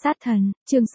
Sát thần, chương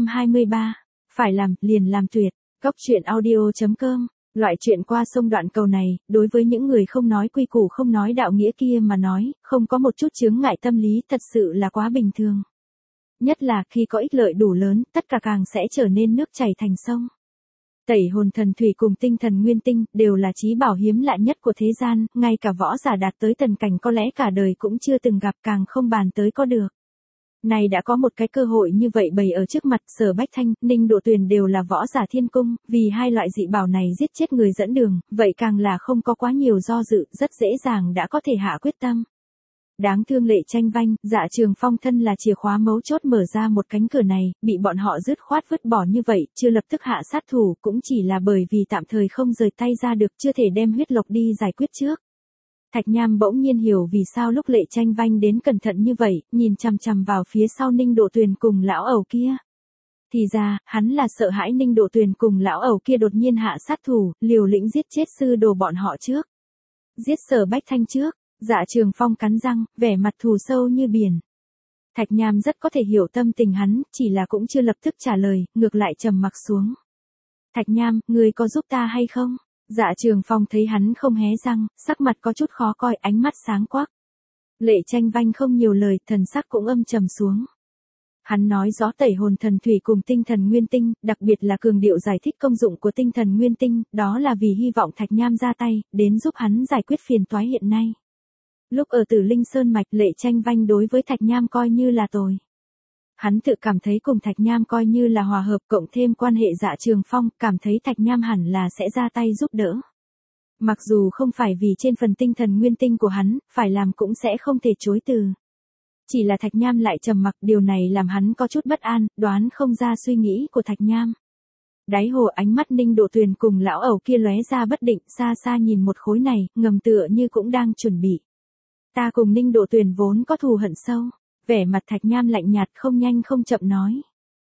623. Phải làm, liền làm tuyệt. Góc truyện audio.com. Loại chuyện qua sông đoạn cầu này, đối với những người không nói quy củ không nói đạo nghĩa kia mà nói, không có một chút chướng ngại tâm lý thật sự là quá bình thường. Nhất là khi có ích lợi đủ lớn, tất cả càng sẽ trở nên nước chảy thành sông. Tẩy hồn thần thủy cùng tinh thần nguyên tinh đều là trí bảo hiếm lạ nhất của thế gian, ngay cả võ giả đạt tới tần cảnh có lẽ cả đời cũng chưa từng gặp, càng không bàn tới có được. Này đã có một cái cơ hội như vậy bày ở trước mặt, Sở Bách Thanh, Ninh Độ Tuyền đều là võ giả thiên cung, vì hai loại dị bảo này giết chết người dẫn đường, vậy càng là không có quá nhiều do dự, rất dễ dàng đã có thể hạ quyết tâm. Đáng thương Lệ Tranh Vanh, Dạ Trường Phong thân là chìa khóa mấu chốt mở ra một cánh cửa này, bị bọn họ dứt khoát vứt bỏ như vậy, chưa lập tức hạ sát thủ, cũng chỉ là bởi vì tạm thời không rời tay ra được, chưa thể đem huyết lộc đi giải quyết trước. Thạch Nham bỗng nhiên hiểu vì sao lúc Lệ Tranh Vanh đến cẩn thận như vậy, nhìn chằm chằm vào phía sau Ninh Độ Tuyền cùng lão ẩu kia. Thì ra, hắn là sợ hãi Ninh Độ Tuyền cùng lão ẩu kia đột nhiên hạ sát thủ, liều lĩnh giết chết sư đồ bọn họ trước. Giết Sở Bách Thanh trước. Dạ Trường Phong cắn răng, vẻ mặt thù sâu như biển. Thạch Nham rất có thể hiểu tâm tình hắn, chỉ là cũng chưa lập tức trả lời, ngược lại trầm mặc xuống. Thạch Nham, ngươi có giúp ta hay không? Dạ Trường Phong thấy hắn không hé răng, sắc mặt có chút khó coi, ánh mắt sáng quắc. Lệ Tranh Vanh không nhiều lời, thần sắc cũng âm trầm xuống. Hắn nói rõ tẩy hồn thần thủy cùng tinh thần nguyên tinh, đặc biệt là cường điệu giải thích công dụng của tinh thần nguyên tinh, đó là vì hy vọng Thạch Nham ra tay, đến giúp hắn giải quyết phiền toái hiện nay. Lúc ở Tử Linh Sơn Mạch, Lệ Tranh Vanh đối với Thạch Nham coi như là tồi. Hắn tự cảm thấy cùng Thạch Nham coi như là hòa hợp, cộng thêm quan hệ Dạ Trường Phong, cảm thấy Thạch Nham hẳn là sẽ ra tay giúp đỡ. Mặc dù không phải vì trên phần tinh thần nguyên tinh của hắn, phải làm cũng sẽ không thể chối từ. Chỉ là Thạch Nham lại trầm mặc, điều này làm hắn có chút bất an, đoán không ra suy nghĩ của Thạch Nham. Đáy hồ ánh mắt Ninh Độ Tuyền cùng lão ẩu kia lóe ra bất định, xa xa nhìn một khối này, ngầm tựa như cũng đang chuẩn bị. Ta cùng Ninh Độ Tuyền vốn có thù hận sâu. Vẻ mặt Thạch Nham lạnh nhạt không nhanh không chậm nói.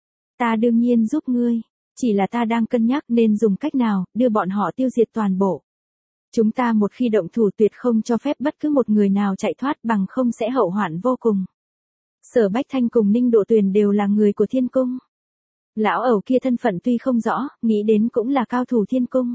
Ta đương nhiên giúp ngươi. Chỉ là ta đang cân nhắc nên dùng cách nào, đưa bọn họ tiêu diệt toàn bộ. Chúng ta một khi động thủ tuyệt không cho phép bất cứ một người nào chạy thoát, bằng không sẽ hậu hoạn vô cùng. Sở Bách Thanh cùng Ninh Độ Tuyền đều là người của thiên cung. Lão ẩu kia thân phận tuy không rõ, nghĩ đến cũng là cao thủ thiên cung.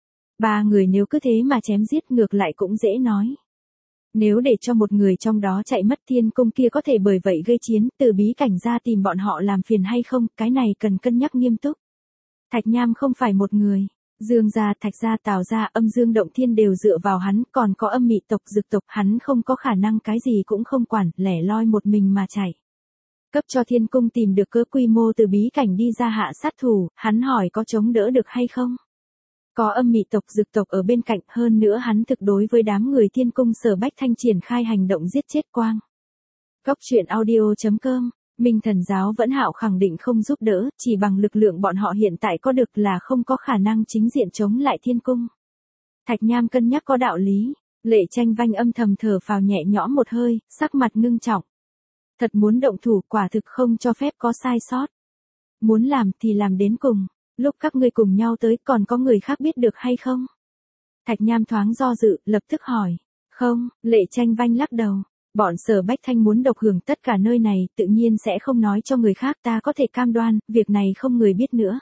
Ba người nếu cứ thế mà chém giết ngược lại cũng dễ nói. Nếu để cho một người trong đó chạy mất, thiên cung kia có thể bởi vậy gây chiến, từ bí cảnh ra tìm bọn họ làm phiền hay không, cái này cần cân nhắc nghiêm túc. Thạch Nham không phải một người. Dương gia, Thạch gia, Tào gia, Âm Dương Động Thiên đều dựa vào hắn, còn có Âm Mị tộc, Dực tộc, hắn không có khả năng cái gì cũng không quản, lẻ loi một mình mà chạy. Cấp cho thiên cung tìm được cớ quy mô từ bí cảnh đi ra hạ sát thủ, hắn hỏi có chống đỡ được hay không? Có Âm Mị tộc, Dực tộc ở bên cạnh, hơn nữa hắn thực đối với đám người thiên cung Sở Bách Thanh triển khai hành động giết chết quang. Góc truyện audio.com. Minh Thần giáo vẫn hạo khẳng định không giúp đỡ, chỉ bằng lực lượng bọn họ hiện tại có được là không có khả năng chính diện chống lại thiên cung. Thạch Nham cân nhắc có đạo lý. Lệ Tranh Vanh âm thầm thở phào nhẹ nhõm một hơi, sắc mặt ngưng trọng. Thật muốn động thủ, quả thực không cho phép có sai sót. Muốn làm thì làm đến cùng. Lúc các ngươi cùng nhau tới, còn có người khác biết được hay không? Thạch Nham thoáng do dự, lập tức hỏi. Không, Lệ Tranh Vanh lắc đầu. Bọn Sở Bách Thanh muốn độc hưởng tất cả nơi này, tự nhiên sẽ không nói cho người khác, ta có thể cam đoan, việc này không người biết nữa.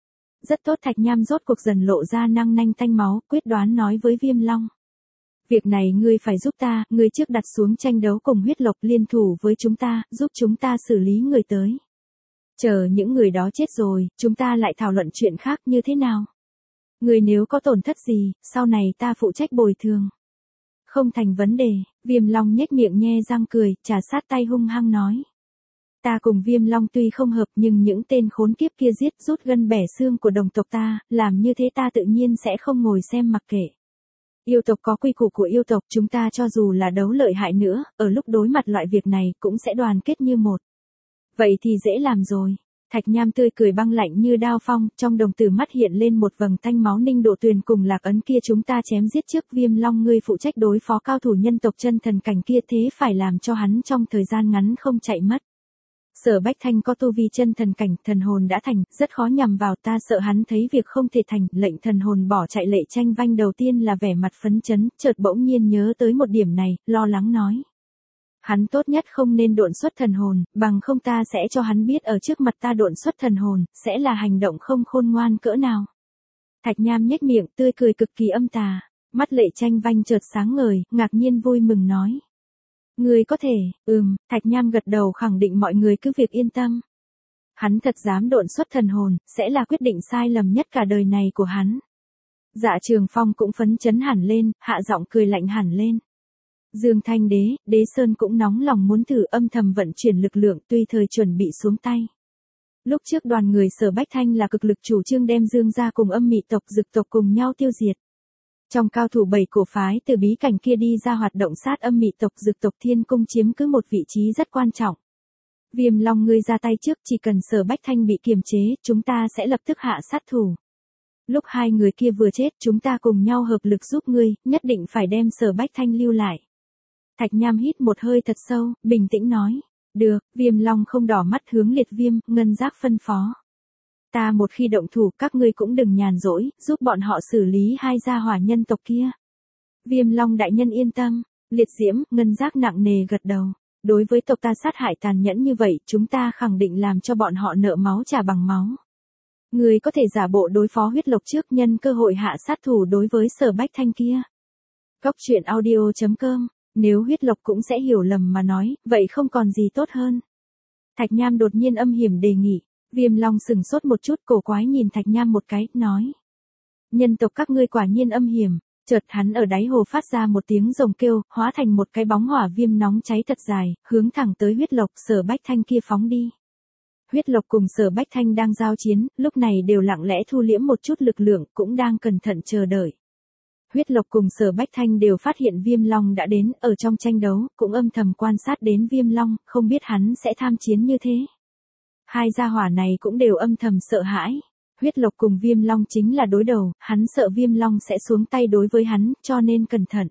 Rất tốt. Thạch Nham rốt cuộc dần lộ ra năng nanh tanh máu, quyết đoán nói với Viêm Long. Việc này ngươi phải giúp ta, ngươi trước đặt xuống tranh đấu cùng huyết lộc, liên thủ với chúng ta, giúp chúng ta xử lý người tới. Chờ những người đó chết rồi, chúng ta lại thảo luận chuyện khác như thế nào. Người nếu có tổn thất gì, sau này ta phụ trách bồi thường. Không thành vấn đề. Viêm Long nhếch miệng nhe răng cười, trà sát tay hung hăng nói. Ta cùng Viêm Long tuy không hợp, nhưng những tên khốn kiếp kia giết rút gân bẻ xương của đồng tộc ta, làm như thế ta tự nhiên sẽ không ngồi xem mặc kệ. Yêu tộc có quy củ của yêu tộc, chúng ta cho dù là đấu lợi hại nữa, ở lúc đối mặt loại việc này cũng sẽ đoàn kết như một. Vậy thì dễ làm rồi. Thạch Nham tươi cười băng lạnh như đao phong, trong đồng tử mắt hiện lên một vầng tanh máu. Ninh Độ Tuyền cùng Lạc Ấn kia chúng ta chém giết trước, Viêm Long ngươi phụ trách đối phó cao thủ nhân tộc chân thần cảnh kia, thế phải làm cho hắn trong thời gian ngắn không chạy mất. Sở Bách Thanh có tu vi chân thần cảnh, thần hồn đã thành, rất khó nhằm vào, ta sợ hắn thấy việc không thể thành, lệnh thần hồn bỏ chạy. Lệ Tranh Vanh đầu tiên là vẻ mặt phấn chấn, chợt bỗng nhiên nhớ tới một điểm này, lo lắng nói. Hắn tốt nhất không nên độn xuất thần hồn, bằng không ta sẽ cho hắn biết ở trước mặt ta độn xuất thần hồn, sẽ là hành động không khôn ngoan cỡ nào. Thạch Nham nhếch miệng tươi cười cực kỳ âm tà, mắt Lệ Tranh Vanh chợt sáng ngời, ngạc nhiên vui mừng nói. Ngươi có thể, Thạch Nham gật đầu khẳng định mọi người cứ việc yên tâm. Hắn thật dám độn xuất thần hồn, sẽ là quyết định sai lầm nhất cả đời này của hắn. Dạ Trường Phong cũng phấn chấn hẳn lên, hạ giọng cười lạnh hẳn lên. Dương Thanh Đế, Đế Sơn cũng nóng lòng muốn thử âm thầm vận chuyển lực lượng tùy thời chuẩn bị xuống tay. Lúc trước đoàn người Sở Bách Thanh là cực lực chủ trương đem Dương gia cùng Âm Mị tộc Dực tộc cùng nhau tiêu diệt. Trong cao thủ 7 cổ phái từ bí cảnh kia đi ra hoạt động sát Âm Mị tộc Dực tộc Thiên Cung chiếm cứ một vị trí rất quan trọng. Viêm Long ngươi ra tay trước, chỉ cần Sở Bách Thanh bị kiềm chế, chúng ta sẽ lập tức hạ sát thủ. Lúc hai người kia vừa chết, chúng ta cùng nhau hợp lực giúp ngươi, nhất định phải đem Sở Bách Thanh lưu lại. Thạch Nham hít một hơi thật sâu, bình tĩnh nói. Được, Viêm Long không đỏ mắt hướng Liệt Viêm, Ngân Giác phân phó. Ta một khi động thủ các ngươi cũng đừng nhàn rỗi, giúp bọn họ xử lý hai gia hỏa nhân tộc kia. Viêm Long đại nhân yên tâm, Liệt Diễm, Ngân Giác nặng nề gật đầu. Đối với tộc ta sát hại tàn nhẫn như vậy, chúng ta khẳng định làm cho bọn họ nợ máu trả bằng máu. Người có thể giả bộ đối phó Huyết Lộc trước, nhân cơ hội hạ sát thủ đối với Sở Bách Thanh kia. Cốc truyện audio.com. Nếu Huyết Lộc cũng sẽ hiểu lầm mà nói, vậy không còn gì tốt hơn. Thạch Nham đột nhiên âm hiểm đề nghị. Viêm Long sừng sốt một chút, cổ quái nhìn Thạch Nham một cái, nói. Nhân tộc các ngươi quả nhiên âm hiểm. Chợt hắn ở đáy hồ phát ra một tiếng rồng kêu, hóa thành một cái bóng hỏa viêm nóng cháy thật dài, hướng thẳng tới Huyết Lộc Sở Bách Thanh kia phóng đi. Huyết Lộc cùng Sở Bách Thanh đang giao chiến, lúc này đều lặng lẽ thu liễm một chút lực lượng, cũng đang cẩn thận chờ đợi. Huyết Lộc cùng Sở Bách Thanh đều phát hiện Viêm Long đã đến, ở trong tranh đấu, cũng âm thầm quan sát đến Viêm Long, không biết hắn sẽ tham chiến như thế. Hai gia hỏa này cũng đều âm thầm sợ hãi. Huyết Lộc cùng Viêm Long chính là đối đầu, hắn sợ Viêm Long sẽ xuống tay đối với hắn, cho nên cẩn thận.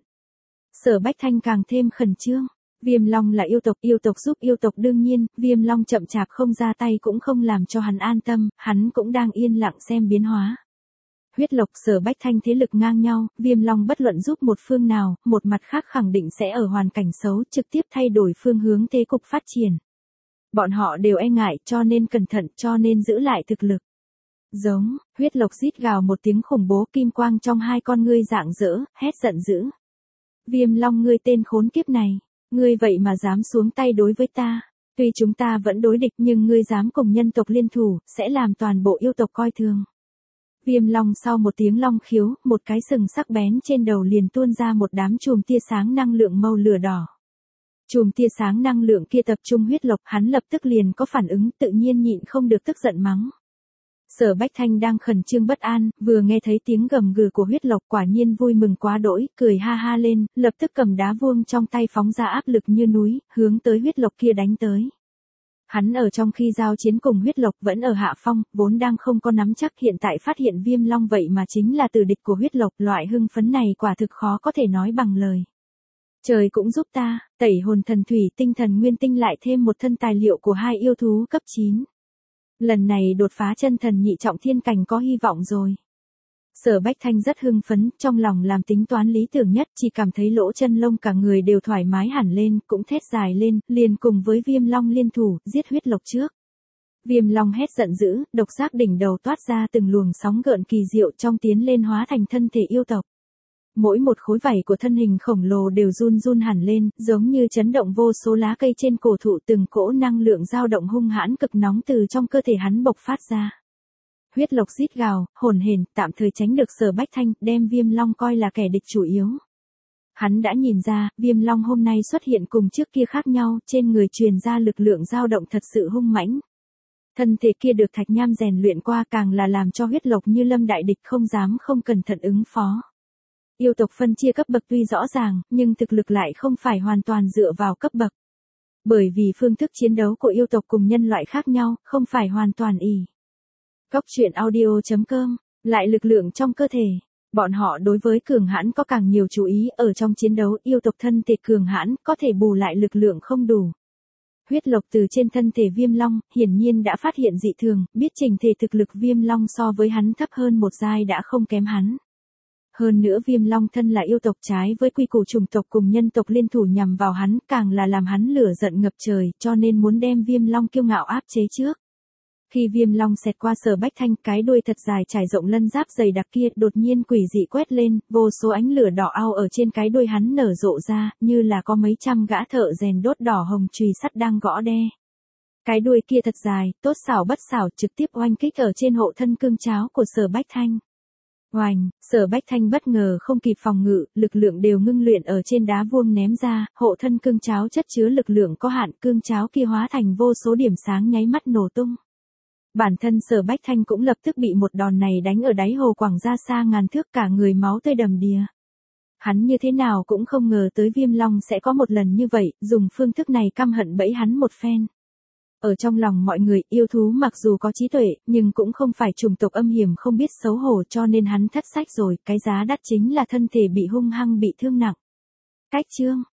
Sở Bách Thanh càng thêm khẩn trương. Viêm Long là yêu tộc giúp yêu tộc đương nhiên, Viêm Long chậm chạp không ra tay cũng không làm cho hắn an tâm, hắn cũng đang yên lặng xem biến hóa. Huyết Lộc Sở Bách Thanh thế lực ngang nhau, Viêm Long bất luận giúp một phương nào, một mặt khác khẳng định sẽ ở hoàn cảnh xấu trực tiếp thay đổi phương hướng thế cục phát triển. Bọn họ đều e ngại cho nên cẩn thận cho nên giữ lại thực lực. Giống, Huyết Lộc rít gào một tiếng khủng bố, kim quang trong hai con ngươi rạng rỡ, hét giận dữ. Viêm Long ngươi tên khốn kiếp này, ngươi vậy mà dám xuống tay đối với ta. Tuy chúng ta vẫn đối địch nhưng ngươi dám cùng nhân tộc liên thủ, sẽ làm toàn bộ yêu tộc coi thường. Viêm Long sau một tiếng long khiếu, một cái sừng sắc bén trên đầu liền tuôn ra một đám chùm tia sáng năng lượng màu lửa đỏ. Chùm tia sáng năng lượng kia tập trung Huyết Lộc, hắn lập tức liền có phản ứng, tự nhiên nhịn không được tức giận mắng. Sở Bách Thanh đang khẩn trương bất an, vừa nghe thấy tiếng gầm gừ của Huyết Lộc quả nhiên vui mừng quá đỗi, cười ha ha lên, lập tức cầm đá vuông trong tay phóng ra áp lực như núi, hướng tới Huyết Lộc kia đánh tới. Hắn ở trong khi giao chiến cùng Huyết Lộc vẫn ở hạ phong, vốn đang không có nắm chắc, hiện tại phát hiện Viêm Long vậy mà chính là tử địch của Huyết Lộc, loại hưng phấn này quả thực khó có thể nói bằng lời. Trời cũng giúp ta, tẩy hồn thần thủy tinh thần nguyên tinh lại thêm một thân tài liệu của hai yêu thú cấp 9. Lần này đột phá chân thần nhị trọng thiên cảnh có hy vọng rồi. Sở Bách Thanh rất hưng phấn, trong lòng làm tính toán lý tưởng nhất, chỉ cảm thấy lỗ chân lông cả người đều thoải mái hẳn lên, cũng thét dài lên, liền cùng với Viêm Long liên thủ, giết Huyết Lộc trước. Viêm Long hét giận dữ, độc giác đỉnh đầu toát ra từng luồng sóng gợn kỳ diệu trong tiến lên hóa thành thân thể yêu tộc. Mỗi một khối vảy của thân hình khổng lồ đều run run hẳn lên, giống như chấn động vô số lá cây trên cổ thụ, từng cỗ năng lượng dao động hung hãn cực nóng từ trong cơ thể hắn bộc phát ra. Huyết Lộc rít gào, hồn hển, tạm thời tránh được Sở Bách Thanh, đem Viêm Long coi là kẻ địch chủ yếu. Hắn đã nhìn ra, Viêm Long hôm nay xuất hiện cùng trước kia khác nhau, trên người truyền ra lực lượng dao động thật sự hung mãnh. Thân thể kia được Thạch Nham rèn luyện qua, càng là làm cho Huyết Lộc như lâm đại địch, không dám không cẩn thận ứng phó. Yêu tộc phân chia cấp bậc tuy rõ ràng, nhưng thực lực lại không phải hoàn toàn dựa vào cấp bậc. Bởi vì phương thức chiến đấu của yêu tộc cùng nhân loại khác nhau, không phải hoàn toàn ỷ. Cốc truyện audio.com, lại lực lượng trong cơ thể. Bọn họ đối với cường hãn có càng nhiều chú ý, ở trong chiến đấu yêu tộc thân thể cường hãn, có thể bù lại lực lượng không đủ. Huyết Lộc từ trên thân thể Viêm Long, hiển nhiên đã phát hiện dị thường, biết trình thể thực lực Viêm Long so với hắn thấp hơn một giai đã không kém hắn. Hơn nữa Viêm Long thân là yêu tộc trái với quy củ chủng tộc cùng nhân tộc liên thủ nhằm vào hắn, càng là làm hắn lửa giận ngập trời, cho nên muốn đem Viêm Long kiêu ngạo áp chế trước. Khi Viêm Long xẹt qua Sở Bách Thanh, cái đuôi thật dài trải rộng lân giáp dày đặc kia đột nhiên quỷ dị quét lên, vô số ánh lửa đỏ ao ở trên cái đuôi hắn nở rộ ra, như là có mấy trăm gã thợ rèn đốt đỏ hồng chùy sắt đang gõ đe. Cái đuôi kia thật dài, tốt xảo bất xảo trực tiếp oanh kích ở trên hộ thân cương cháo của Sở Bách Thanh. Oành, Sở Bách Thanh bất ngờ không kịp phòng ngự, lực lượng đều ngưng luyện ở trên đá vuông ném ra, hộ thân cương cháo chất chứa lực lượng có hạn, cương cháo kia hóa thành vô số điểm sáng nháy mắt nổ tung. Bản thân Sở Bách Thanh cũng lập tức bị một đòn này đánh ở đáy hồ quẳng ra xa ngàn thước, cả người máu tươi đầm đìa. Hắn như thế nào cũng không ngờ tới Viêm Long sẽ có một lần như vậy, dùng phương thức này căm hận bẫy hắn một phen. Ở trong lòng mọi người, yêu thú mặc dù có trí tuệ, nhưng cũng không phải chủng tộc âm hiểm không biết xấu hổ, cho nên hắn thất sách rồi, cái giá đắt chính là thân thể bị hung hăng bị thương nặng. Cách chương